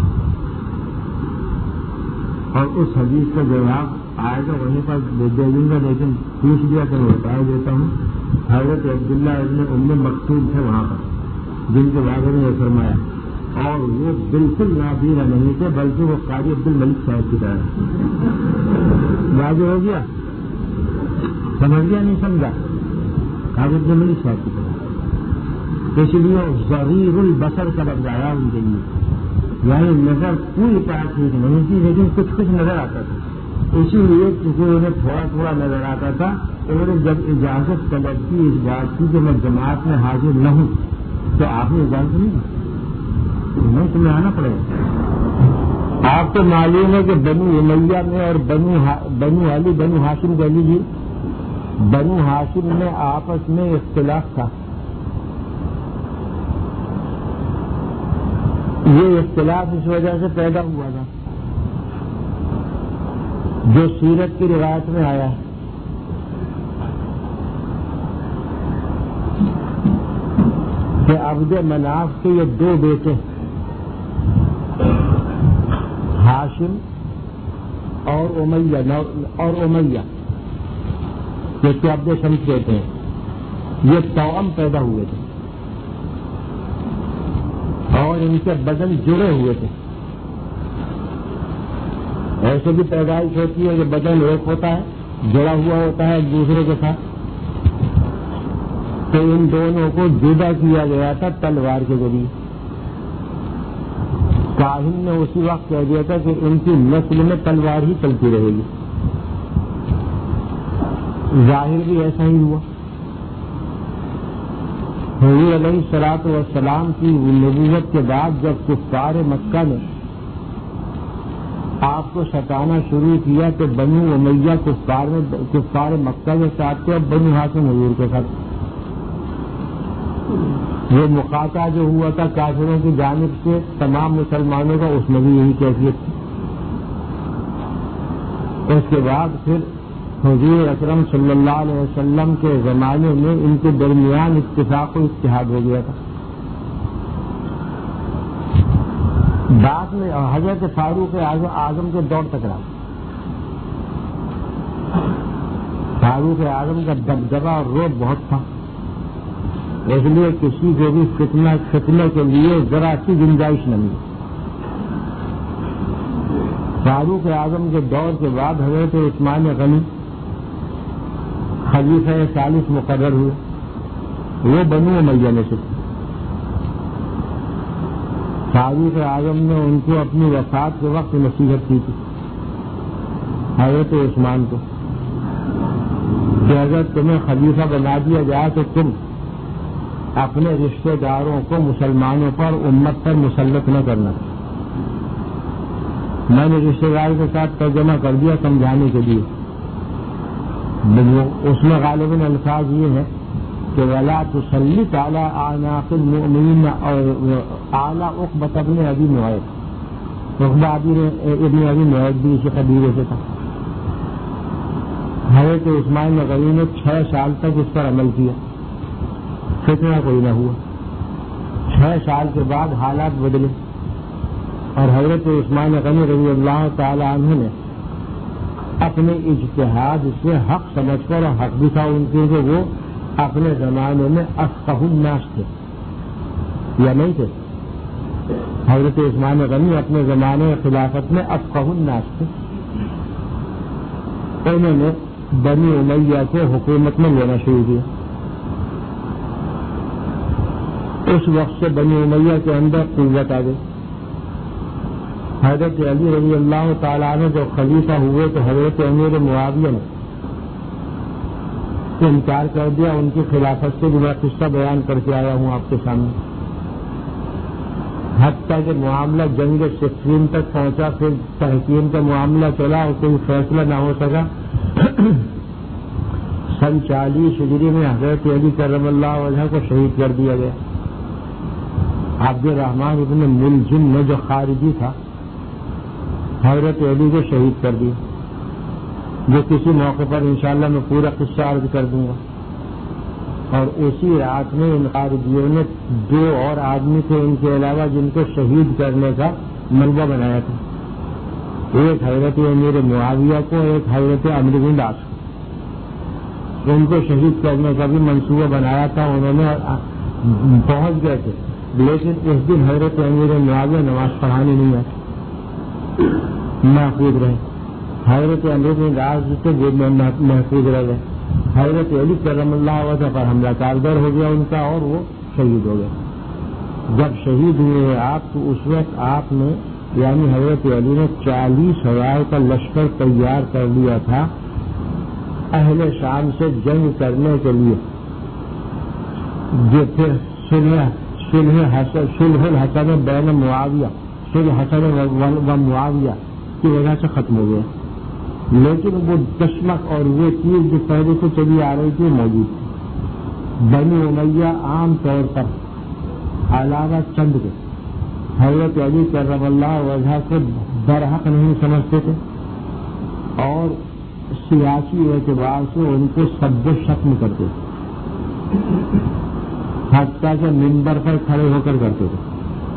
اور اس حدیث کا جواب آئے گا وہیں پر دے دوں گا، لیکن پوچھ دیا تو میں بتا دیتا ہوں۔ حضرت عبداللہ ابن ام مکتوم تھے وہاں پر جن کے بارے میں یہ فرمایا، اور وہ بالکل نابینا نہیں تھے بلکہ وہ قاضی عبد الملک صاحب کی طرح۔ واضح ہو گیا؟ سمجھ گیا نہیں سمجھا؟ قاضی عبد الملک صاحب کی طرح، اس لیے ضریر البصر کا بتایا ان کے لیے، یعنی نظر پوری طرح ٹھیک نہیں تھی لیکن کچھ کچھ نظر آتا تھا، اسی لیے کیونکہ انہیں تھوڑا تھوڑا نظر آتا تھا۔ انہوں نے جب اجازت طلب کی اس بات کی کہ میں جماعت میں حاضر نہ ہوں، تو آپ نے اجازت نہیں دی، نہیں تمہیں آنا پڑے گا۔ آپ کو معلوم ہے کہ بنو امیہ میں اور بنو بنو علی بنو ہاشم علی جی بنو ہاشم میں آپس میں اختلاف تھا۔ یہ اختلاف اس وجہ سے پیدا ہوا تھا جو سیرت کی روایت میں آیا ہے کہ عبد مناف کے یہ دو بیٹے ہاشم اور امیہ اور امیہ جو عبد شمس کے تھے، یہ توأم پیدا ہوئے تھے اور ان کے بدن جڑے ہوئے تھے۔ ایسے بھی پیدائش ہوتی ہے کہ بدن ایک ہوتا ہے، جڑا ہوا ہوتا ہے ایک دوسرے کے ساتھ، تو ان دونوں کو جدا کیا گیا تھا تلوار کے ذریعے۔ کاہن نے اسی وقت کہہ دیا تھا کہ ان کی نسل میں تلوار ہی چلتی رہے گی۔ ظاہر بھی ایسا ہی ہوا۔ حضور علیہ الصلوۃ والسلام کی نبوت کے بعد جب کفار مکہ نے آپ کو ستانا شروع کیا تو بنو امیہ کفار میں کفار مکہ کے ساتھ تھے اور بنو ہاشم حضور کے ساتھ۔ وہ مقاطعہ جو ہوا تھا کافروں کی جانب سے تمام مسلمانوں کا، اس میں بھی یہی کیفیت تھی۔ اس کے بعد پھر حضور اکرم صلی اللہ علیہ وسلم کے زمانے میں ان کے درمیان اتفاق و اتحاد ہو گیا تھا۔ بعد میں حضرت فاروق اعظم کے دور تک رہا. فاروق اعظم کا دبدبہ اور روب بہت تھا، اس لیے کسی کو بھی فتنہ فتنے کے لیے ذرا سی گنجائش نہ ملی. فاروق اعظم کے دور کے بعد حضرت عثمان غنی خلیفہ ثالث مقرر ہوئے. وہ بنو امیہ میں سے. فاروق اعظم نے ان کو اپنی وفات کے وقت نصیحت کی تھی حضرت عثمان کو کہ اگر تمہیں خلیفہ بنا دیا جائے تو تم اپنے رشتہ داروں کو مسلمانوں پر امت پر مسلط نہ کرنا. میں نے رشتہ دار کے ساتھ ترجمہ کر دیا سمجھانے کے لیے. اس میں غالباً الفاظ یہ ہے کہ ولا تسلط علی اعناق المؤمنین اعلی عقبۃ ابن ابی معیط. عقبہ ابن ابی معیط بھی اسی قبیلے سے تھا. حضرت عثمان غنی نے چھ سال تک اس پر عمل کیا، فتنہ کوئی نہ ہوا. چھ سال کے بعد حالات بدلے اور حضرت عثمان غنی رضی اللہ تعالی عنہ نے اپنے اجتہاد سے حق سمجھ کر، اور حق بھی تھا ان کے کہ وہ اپنے زمانے میں افقہ الناس تھے یا نہیں تھے. حضرت عثمان غنی اپنے زمانے خلافت میں افقہ الناس تھے. انہوں نے بنی امیہ کو حکومت میں لینا شروع کیا. اس وقت سے بنی امیہ کے اندر قوت آ گئی. حضرت علی رضی اللہ تعالیٰ عنہ جو خلیفہ ہوئے تو حضرت امیر معاویہ نے انکار کر دیا. ان کی خلافت سے بھی میں قصہ بیان کر کے آیا ہوں آپ کے سامنے. حتیٰ کہ معاملہ جنگ صفین تک پہنچا، پھر تحکیم کا معاملہ چلا اور کوئی فیصلہ نہ ہو سکا. سن چالیس ہجری میں حضرت علی کرم اللہ وجہ کو شہید کر دیا گیا. عبد الرحمن ابن ملجم نے جو خارجی تھا حضرت علی کو شہید کر دیا، جو کسی موقع پر انشاءاللہ میں پورا قصہ عرض کر دوں گا. اور اسی رات میں ان خارجیوں نے دو اور آدمی تھے ان کے علاوہ جن کو شہید کرنے کا منصوبہ بنایا تھا. ایک حضرت امیر معاویہ کو، ایک حضرت عمرو بن العاص کو. ان کو شہید کرنے کا بھی منصوبہ بنایا تھا. انہوں نے پہنچ گئے تھے، لیکن اس دن حضرت امیر معاویہ نماز پڑھانے نہیں آئے، محفوظ رہے. حضرت عمرو بن العاص سے وہ محفوظ رہ گئے. حضرت علی کرم اللہ وجہ پر حملہ کارگر ہو گیا ان کا اور وہ شہید ہو گئے. جب شہید ہوئے آپ تو اس وقت آپ نے یعنی حضرت علی نے چالیس ہزار کا لشکر تیار کر لیا تھا اہل شام سے جنگ کرنے کے لیے، جو پھر صلح صلح صلح الحسن بین معاویہ صلح حسن و معاویہ کی وجہ سے ختم ہو گیا. لیکن وہ دشمک اور وہ چیز جو پہلے سے چلی آ رہی تھی موجود تھی. بنی امیہ عام طور پر علاوہ چند کے حضرت علی کرم اللہ وجہ کو برحق نہیں سمجھتے تھے اور سیاسی اعتبار سے ان کو سب شتم کرتے تھے، حتیٰ کہ منبر پر کھڑے ہو کر کرتے تھے.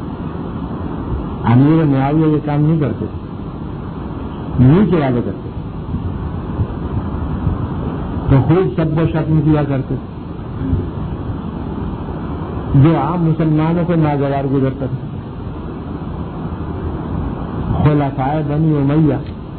امیر معاویہ یہ کام نہیں کرتے تھے، نہیں چلانے کرتے تو خوب سب و شتم کیا کرتے تھے جو عام مسلمانوں کو ناگوار گزرتا تھا. خلفائے بنی امیہ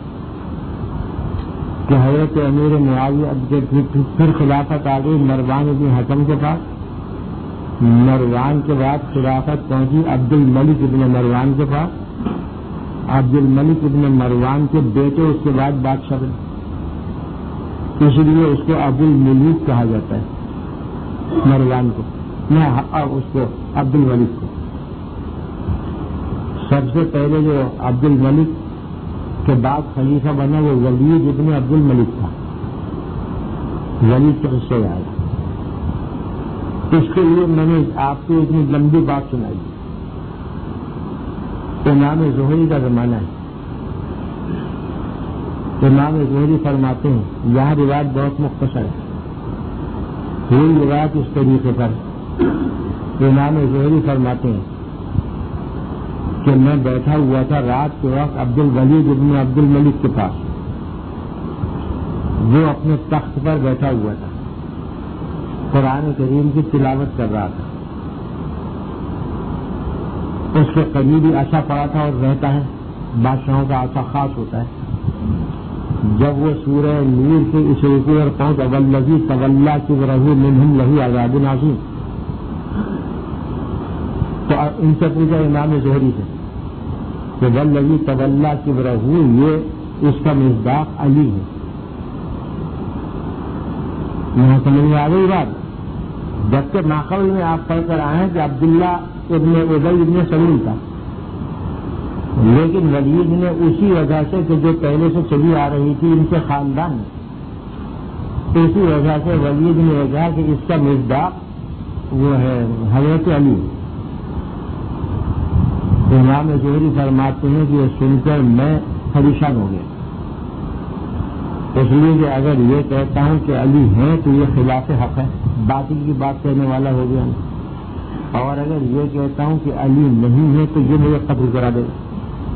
کہ حضرت امیر معاویہ پھر خلافت آ گئی مروان بن حکم کے پاس. مروان کے بعد خلافت پہنچی عبد الملک ابن مروان کے پاس. عبد الملک ابن مروان کے بیٹے اس کے بعد بادشاہ بنے، اس لیے اس کو ابو الملوک کہا جاتا ہے. مروان کو نہ اس کو عبد الملک کو. سب سے پہلے جو عبد الملک کے بعد خلیفہ بنا وہ ولید ابن عبد الملک تھا. ولید کے قصے آیا. اس کے لیے میں نے آپ کو اتنی لمبی بات سنائی. امام زہری کا زمانہ ہے. امام زہری فرماتے ہیں، یہاں روایت بہت مختصر ہے. پوری روایت اس طریقے پر امام زہری فرماتے ہیں کہ کہ میں بیٹھا ہوا تھا رات کے وقت عبد الولید ابن عبد الملک کے پاس، وہ اپنے تخت پر بیٹھا ہوا تھا، قرآن کریم کی تلاوت کر رہا تھا، اس کے قریب ہی عصا پڑا تھا اور رہتا ہے، بادشاہوں کا عصا خاص ہوتا ہے۔ جب وہ سورہ نور سے اس رکوع اور پہنچا والذی تولی کبرہ منہم لہ عذاب عظیم، تو ان سے پوچھا امام زہری سے کہ والذی تولی کبرہ، یہ اس کا مصداق علی ہے۔ یہاں سمجھ میں آ گئی بات، جبکہ ماقبل میں آپ پڑھ کر آئے ہیں کہ عبداللہ ابن ابی ابن سلول تھا، لیکن ولید نے اسی وجہ سے کہ جو پہلے سے چلی آ رہی تھی ان کے خاندان میں، اسی وجہ سے ولید نے کہا کہ اس کا مصداق وہ ہے حضرت علی۔ امام زہری فرماتے ہیں کہ یہ سن کر میں پریشان ہو گیا، اس لیے کہ اگر یہ کہتا ہوں کہ علی ہیں تو یہ خلاف حق ہے، باطل کی بات کہنے والا ہو گیا، اور اگر یہ کہتا ہوں کہ علی نہیں ہے تو یہ مجھے قتل کرا دے گا۔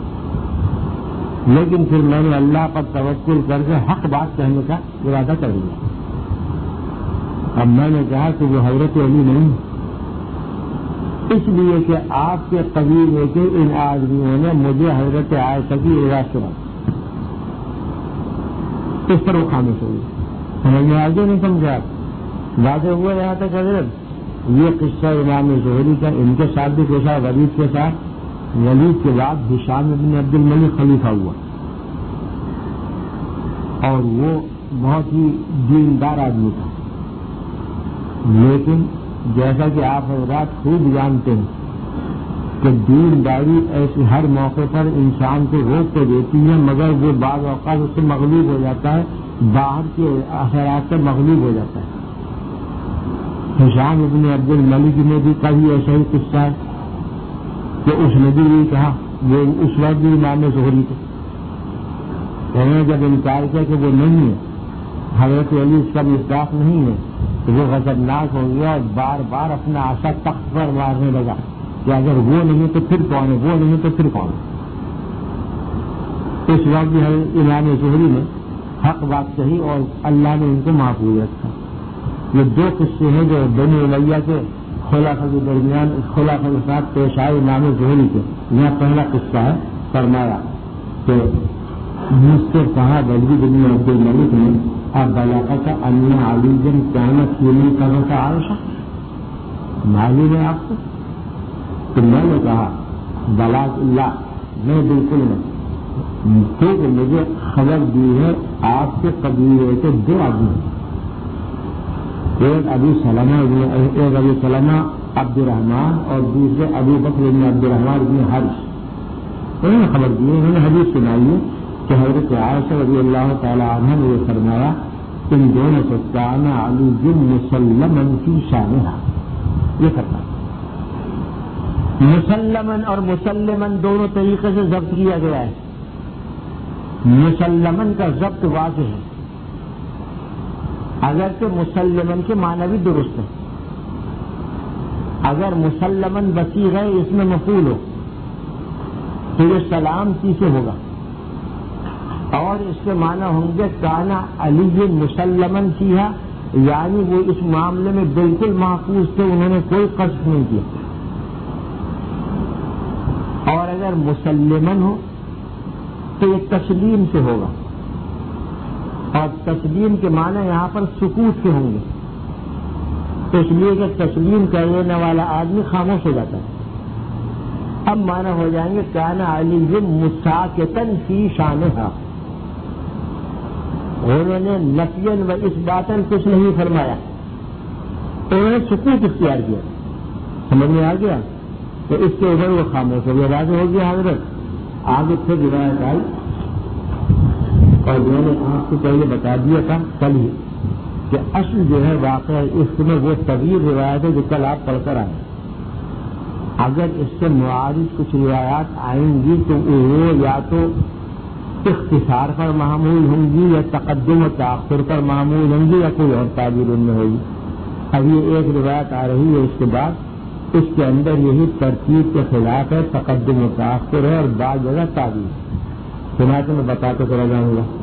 لیکن پھر میں نے اللہ پر توکل کر کے حق بات کہنے کا ارادہ کر لیا۔ اب میں نے کہا کہ وہ حضرت علی نہیں، اس لیے کہ آپ کے قبیلے کے ان آدمیوں نے مجھے حضرت عائشہ کی رضا سنا، اس پر وہ خاموش ہو گئی۔ سمجھ میں آگے نہیں سمجھا، واضح ہوا یہاں تک حضرت۔ یہ قصہ امام زہری کا ان کے ساتھ بھی پیشہ ولید کے ساتھ، ولید کے بعد ہشام ابن عبد الملک خلیفہ ہوا، اور وہ بہت ہی دیندار آدمی تھا، لیکن جیسا کہ آپ حضرات خوب جانتے ہیں کہ دینداری ایسی ہر موقع پر انسان کو روک تو دیتی ہے، مگر وہ بعض اوقات اس سے مغلوب ہو جاتا ہے، باہر کے اثرات سے مغلوب ہو جاتا ہے۔ ہشام ابن عبد الملک نے بھی کبھی ایسا ہی قصہ ہے کہ اس نے بھی یہ کہا، وہ اس وقت بھی امام زہری تھے، انہوں نے جب انکار کیا کہ وہ نہیں ہے، حضرت علی اس کا مصداق نہیں ہے، تو وہ غضبناک ہو گیا اور بار بار اپنا عصا تخت پر مارنے لگا کہ اگر وہ نہیں تو پھر کون ہے، وہ نہیں تو پھر کون ہے۔ اس وقت بھی امام زہری نے حق بات کہی اور اللہ نے ان کو محفوظ رکھا۔ یہ دو قصے ہیں جو بنی امیہ کے خلافہ کے درمیان خلافہ کے ساتھ پیش آئے امام زہری کے۔ یہاں پہلا قصہ ہے، فرمایا کہ مجھ سے کہا ولید بن عبد الملک نے بلاغت ان علی جن کانت یمین کرت عائشہ، معلوم ہے آپ کو؟ تو میں نے کہا بلاغ اللہ، میں بالکل نہیں، کیونکہ مجھے خبر دی ہے آپ کے قبیلے کے دو آدمی، ایک ابو سلمہ ایک ابو سلمہ عبد الرحمان اور دوسرے ابو بکر بن عبد الرحمان بن حارث، انہوں نے خبر دی ہے، انہوں نے حدیث سنائی ہے کہ حضرت عائشہ رضی اللہ تعالی عنہ نے یہ فرمایا ان دونوں سے کان علی مسلمن فی شانہا، یہ فرمایا مسلمن اور مسلمن دونوں طریقے سے ضبط کیا گیا ہے۔ مسلمن کا ضبط واضح ہے، اگرچہ مسلمن کے معنی بھی درست ہے، اگر مسلمن بصیغہ ہے اس میں مفعول ہو تو یہ سلامتی سے ہوگا، اور اس کے معنی ہوں گے کانا علی مسلمن فیہا، یعنی وہ اس معاملے میں بالکل محفوظ تھے، انہوں نے کوئی قصد نہیں کیا۔ اور اگر مسلمن ہو تو یہ تسلیم سے ہوگا، اور تسلیم کے معنی یہاں پر سکوت کے ہوں گے، اس لیے کہ تسلیم کرنے والا آدمی خاموش ہو جاتا ہے۔ اب معنی ہو جائیں گے کانا علی مساکتن فی شانہا، انہوں نے نفیاً و اثباتاً کچھ نہیں فرمایا، انہوں نے سکوت اختیار کیا۔ سمجھ میں آ گیا؟ تو اس کے اوپر وہ خاموش ہو گیا، واضح ہو گیا حضرت۔ آگے پھر روایت آئی اور میں نے آپ کو پہلے بتا دیا تھا کل ہی کہ اصل جو ہے واقعہ اس میں وہ طویل روایت ہے جو کل آپ پڑھ کر آئے، اگر اس سے معارض کچھ روایات آئیں گی تو وہ یا تو اختصار پر معمول ہوں گی یا تقدم و تاخر پر معمول ہوں گی یا کوئی اور تعبیر ان میں ہوگی۔ اب یہ ایک روایت آ رہی ہے اس کے بعد اس کے اندر یہی ترتیب کے خلاف ہے، تقدم و تاخر ہے اور بعض جگہ تعبیر. چنانچہ میں بتاتے چلا جاؤں گا.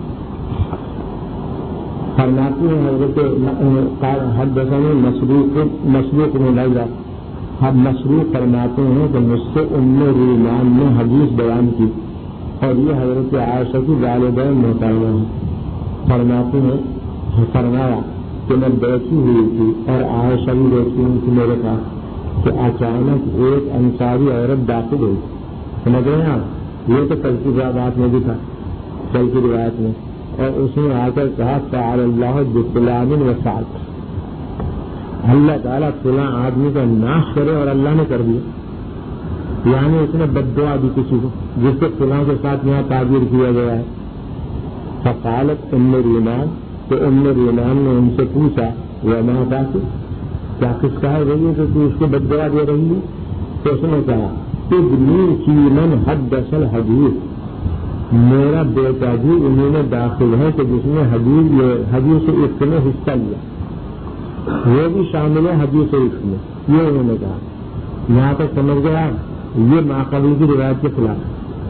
فرماتی ہیں حضرت حدثني مسروق مسروق بن ليلى، ہم مسروق فرماتے ہیں کہ مجھ سے ام رومان نے حدیث بیان کی اور یہ حضرت عائشہ کی والدہ محترمہ ہیں. فرماتی ہیں فرمایا کہ میں بیٹھی ہوئی تھی اور عائشہ بھی بیٹھی ہوئی تھی میرے پاس کہ اچانک ایک انصاری عورت داخل ہوئی. سمجھ رہے ہیں آپ؟ یہ تو کل کی بات میں بھی تھا، کل کی روایت میں. اور اس نے آ کر کہا تعالی اللہ بفلان و سعد، اللہ تعالیٰ فلاں آدمی کا ناش کرے، اور اللہ نے کر دیا. یعنی اس نے بد دعا دی کسی کو جس سے فلاں کے ساتھ یہاں تعبیر کیا گیا ہے. فقالت ام ریمان، تو ام ریمان نے ان سے پوچھا وما تاسی، کیا کس کا ہے رہی کہ تو اس کو بد دعا دے رہی ہے؟ تو اس نے کہا ابنی فی من حدث الحدیث، میرا بیٹا بھی انہوں نے داخل ہے کہ جس نے حدیث حدیث عفق میں حصہ لیا، وہ بھی شامل ہے حدیث عفق میں. یہ انہوں نے کہا. یہاں تک سمجھ گیا یہ ماقبل کی روایت کے خلاف.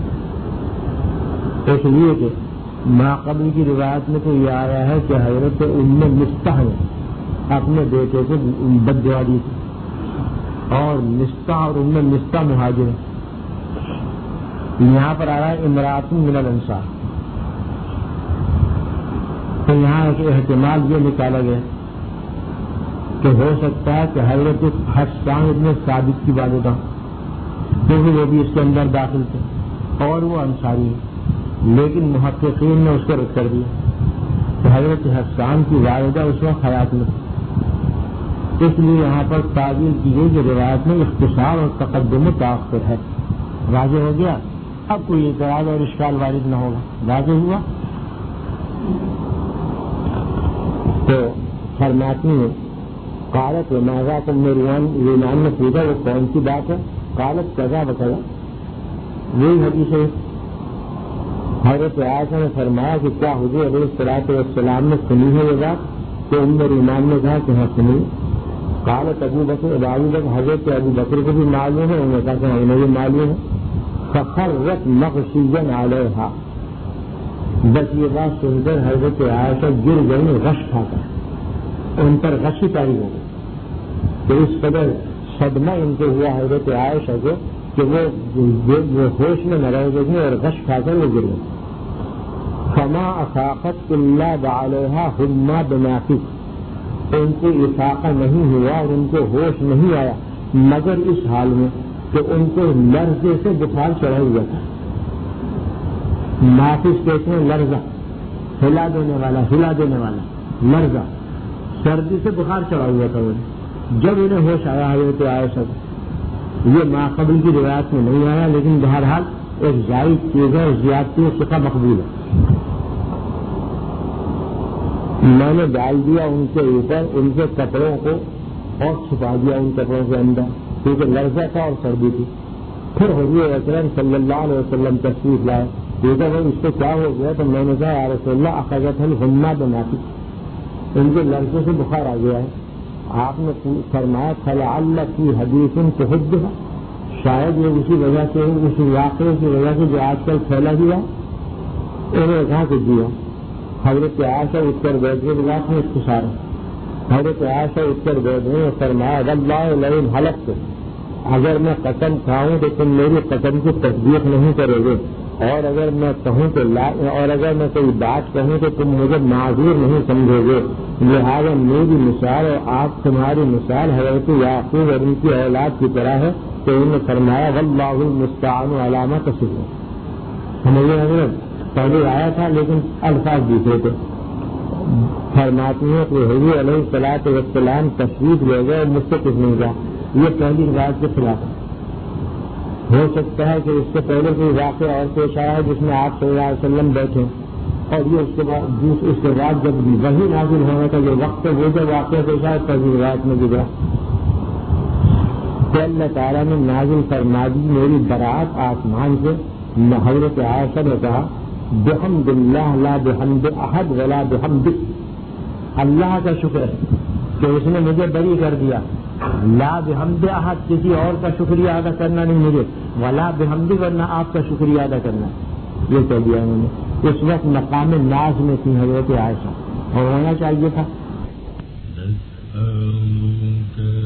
اس لیے کہ ماقبل کی روایت میں تو یہ آیا ہے کہ حضرت ام مستح نے اپنے بیٹے کو بد دعا دی تھی، اور مستح اور ام مستح مہاجر ہیں. یہاں پر آ رہا ہے امراۃ من الانصار. تو یہاں ایک احتمال یہ نکالا گیا کہ ہو سکتا ہے کہ حضرت حسان ابن ثابت کی والدہ، کیونکہ وہ بھی اس کے اندر داخل تھے اور وہ انصاری ہے، لیکن محققین نے اس کو رد کر دیا کہ حضرت حسان کی والدہ اس وقت حیات میں. اس لیے یہاں پر تعبیر کی گئی کہ روایت میں اختصار اور تقدم و تاخر ہے. واضح ہو گیا؟ اب کوئی اعتراض اور اشکال وارد نہ ہوگا. واضح ہوا؟ تو فرماتی ہیں قالت وماذا تم نے رومان نے پوچھا وہ کون سی بات ہے؟ قالت کذا بکذا، یہی حدیث ہے. حضرت عائشہ نے فرمایا کہ کیا حضور علیہ الصلوۃ والسلام نے سنی ہے یہ بات؟ تو ام رومان نے کہا کہ ہاں سنی. قالت ابو بکر ابو بکر حضرت ابو بکر کو بھی معلوم ہے، انہوں نے کہا کہ انہیں بھی معلوم ہے. فخرت مغشیا علیہا، بس یہ بات سن کر حضرت عائشہ گر گئی غش کھا کر، ان پر غشی تاری ہو گئی. تو اس قدر صدمہ ان کو ہوا حضرت عائشہ کو کہ وہ ہوش میں نہ رہ گئی اور غش کھا کر وہ گر گئی. فما افاقت الا بعلیہا حما بنافق، ان کو افاقہ نہیں ہوا اور ان کو ہوش نہیں آیا مگر اس حال میں کہ ان کو لرزے سے بخار چڑھا ہوا تھا. نافذ کہتے ہیں لرزہ، ہلا دینے والا ہلا دینے والا لرزہ، سردی سے بخار چڑھا ہوا تھا انہیں. جب انہیں ہوش آیا حضرت عائشہ کو، یہ ماقبل کی روایت میں نہیں آیا لیکن بہرحال ایک زائد چیز ہے، زیادتی ثقہ مقبول ہے. میں نے ڈال دیا ان کے اوپر ان کے کپڑوں کو اور چھپا دیا ان کپڑوں کے اندر، کیونکہ لرزہ تھا اور سردی تھی. پھر حضور اکرم صلی اللہ علیہ وسلم تشریف لائے، دیکھا بھائی اس کو کیا ہو گیا؟ تو میں نے کہا یا رسول اللہ اخذت الحمى بنافق، ان کے لرزے سے بخار آ گیا ہے. آپ نے فرمایا فلعل فی حدیث تحدث، شاید یہ اسی وجہ سے اس واقعے کی وجہ سے جو آج کل پھیلا ہوا. انہوں نے کہا کہ جی ہاں. حضرت عائشہ اتر بیٹھ گئے، بات میں اختصار ہے. حضرت عائشہ اتر بیٹھ گئے اور فرمایا واللہ لئن حلفت، اگر میں قسم کھاؤں تو تم میری قسم کی تصدیق نہیں کرو گے، اور اگر میں کہوں تو لا اور اگر میں کوئی بات کہوں تو تم مجھے معذور نہیں سمجھو گے. لہٰذا میری مثال اور آپ تمہاری مثال حضرت یعقوب اور ان کی اولاد کی طرح ہے. تو انہوں نے فرمایا واللہ المستعان علی ما تصفون. سمجھے حضرت؟ پہلے آیا تھا لیکن الفاظ دوسرے تھے. فرماتی ہیں کہ حضور علیہ الصلوۃ والسلام تشریف لے گئے، مجھ سے کچھ نہیں کہا. یہ پہلی روایت کے خلاف ہے. ہو سکتا ہے کہ اس سے پہلے کوئی واقعہ اور پیش آیا ہے جس میں آپ صلی اللہ علیہ وسلم بیٹھے اور یہ اس کے بعد اس کے بعد جب وہی نازل ہونے کا جو وقت ہے وہ جو واقعہ پیش آیا پہلی روایت میں گزرا. تو اللہ تعالیٰ نے نازل فرما دی میری برات آسمان سے. حضرت عائشہ نے کہا بحمد اللہ لا بحمد احد ولا بحمدک، اللہ کا شکر ہے کہ اس نے مجھے بری کر دیا لا بحمد احد، کسی اور کا شکریہ ادا کرنا نہیں مجھے، ولا بحمدی، ورنہ آپ کا شکریہ ادا کرنا، یہ کہہ دیا انہوں نے۔ اس وقت مقام ناز میں تھی حضرت عائشہ، اور ہونا چاہیے تھا۔